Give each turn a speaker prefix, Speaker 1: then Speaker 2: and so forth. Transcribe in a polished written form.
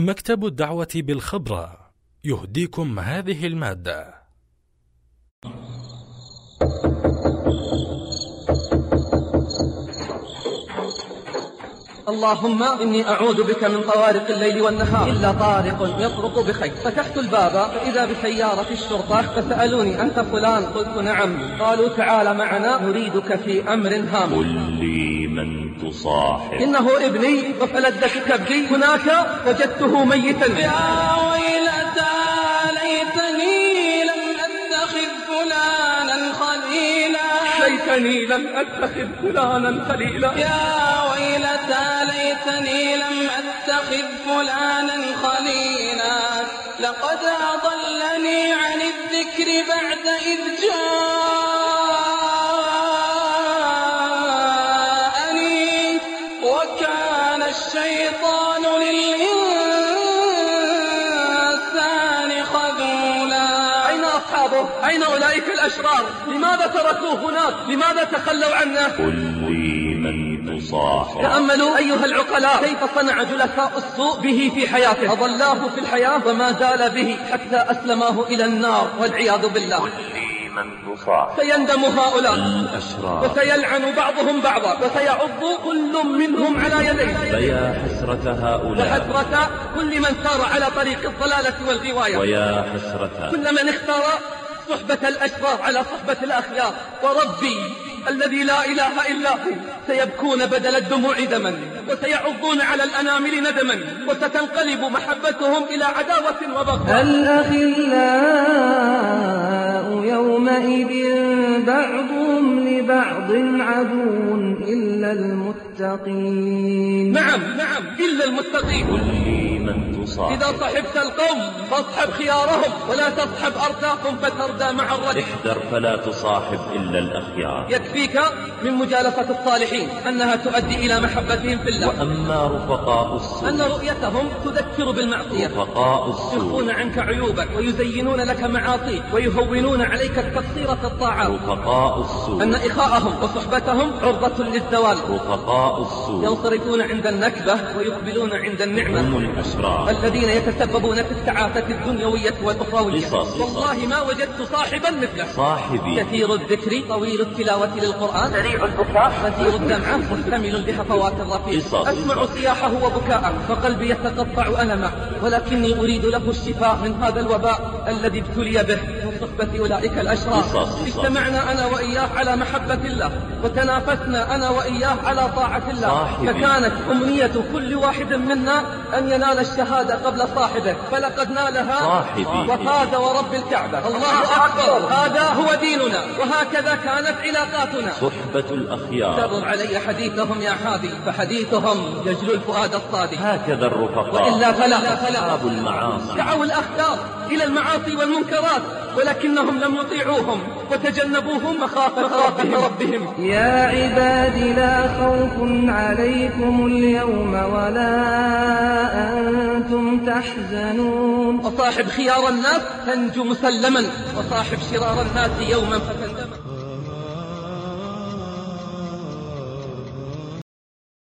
Speaker 1: مكتب الدعوة بالخبرة يهديكم هذه المادة.
Speaker 2: اللهم إني أعوذ بك من طوارق الليل والنهار إلا طارق يطرق بخير. فتحت الباب فإذا بسيارة الشرطة فسألوني أنت فلان؟ قلت نعم. قالوا تعال معنا نريدك في أمر هام.
Speaker 3: قل لي من تصاحب؟
Speaker 2: إنه ابني وفلذة كبدي هناك وجدته ميتا.
Speaker 4: يا ويلتى ليتني لم أتخذ فلانا خليلا.
Speaker 2: ليتني لم أتخذ فلانا خليلا.
Speaker 4: يا ويلتى ليتني لم أتخذ فلانا خليلا. لقد أضلني عن الذكر بعد إذ جاءني وكان الشيطان للإنسان خذولا.
Speaker 2: أين أصحابه؟ أين أولئك الأشرار؟ لماذا تركوه هناك؟ لماذا تخلوا عنه؟
Speaker 3: قل لي من تصاحب؟
Speaker 2: تأملوا أيها العقلاء كيف صنع جلساء السوء به في حياته. أضلاه في الحياة وما زال به حتى أسلماه إلى النار والعياذ بالله.
Speaker 3: قل لي من تصاحب؟
Speaker 2: سيندم هؤلاء
Speaker 3: الأشرار
Speaker 2: وسيلعن بعضهم بعضا وسيعض كل منهم على يديه.
Speaker 3: فيا حسرة هؤلاء
Speaker 2: وحسرة كل من سار على طريق الضلالة والغواية.
Speaker 3: ويا حسرة
Speaker 2: كل من اختار صحبة الأشرار على صحبة الأخيار. وربي الذي لا إله إلا هو سيبكون بدل الدموع دما وسيعضون على الأنامل ندما وستنقلب محبتهم إلى عداوة وبغضاء.
Speaker 5: الأخلاء يومئذ بعضهم لبعض عدو إلا المتقين.
Speaker 2: نعم إلا المتقين.
Speaker 3: قل لي من تصاحب؟
Speaker 2: إذا صحبت القوم فاصحب خيارهم ولا تصحب أرضاكم فتردى مع الرجل.
Speaker 3: احذر فلا تصاحب إلا الأخيار.
Speaker 2: يكفيك من مجالسة الصالحين أنها تؤدي إلى محبتهم في الله.
Speaker 3: وأما رفقاء السوء
Speaker 2: أن رؤيتهم تذكر بالمعصية.
Speaker 3: رفقاء السوء
Speaker 2: يخفون عنك عيوبك ويزينون لك معاصيك ويهونون عليك التقصير في الطاعات.
Speaker 3: رفقاء السوء
Speaker 2: أن إخاءهم وصحبتهم عرضة للزوال.
Speaker 3: رفقاء السوء
Speaker 2: ينصرفون عند النكبة ويقبلون عند النعمة.
Speaker 3: هم الأشرار
Speaker 2: الذين يتسببون في التعاسة الدنيوية والأخروية.
Speaker 3: قصص.
Speaker 2: والله ما وجدت صاحبا مثله.
Speaker 3: صاحبي
Speaker 2: كثير الذكر طويل التلاوة للقرآن سريع البكاء غزير الدمعة محتمل بهفوات الرفيق.
Speaker 3: قصص.
Speaker 2: أسمع صياحه وبكاءه فقلبي يتقطع ألمه ولكني أريد له الشفاء من هذا الوباء الذي ابتلي به من صحبة أولئك الأشرار.
Speaker 3: قصص.
Speaker 2: اجتمعنا أنا وإياه على محبة الله وتنافسنا أنا وإياه على طاعة الله.
Speaker 3: صاحبي.
Speaker 2: فكانت أمنية كل واحد منا أن ينال الشهادة قبل صاحبه فلقد نالها
Speaker 3: صاحبي.
Speaker 2: وفاز ورب الكعبة. الله أكبر. هذا هو ديننا وهكذا كانت علاقاتنا.
Speaker 3: صحبة الأخيار.
Speaker 2: كرر علي حديثهم يا حادي فحديثهم يجلو الفؤاد الصادق.
Speaker 3: هكذا الرفقاء
Speaker 2: وإلا فلا
Speaker 3: أصحاب المعاصي.
Speaker 2: دعوا الأخيار إلى المعاصي والمنكرات ولكنهم لم يطيعوهم وتجنبوهم مخافة ربهم.
Speaker 5: يا عبادي لا خوف عليكم اليوم ولا أنتم تحزنون.
Speaker 2: وصاحب خيار الناس تنجو مسلما وصاحب شرار الناس يوما فتندم.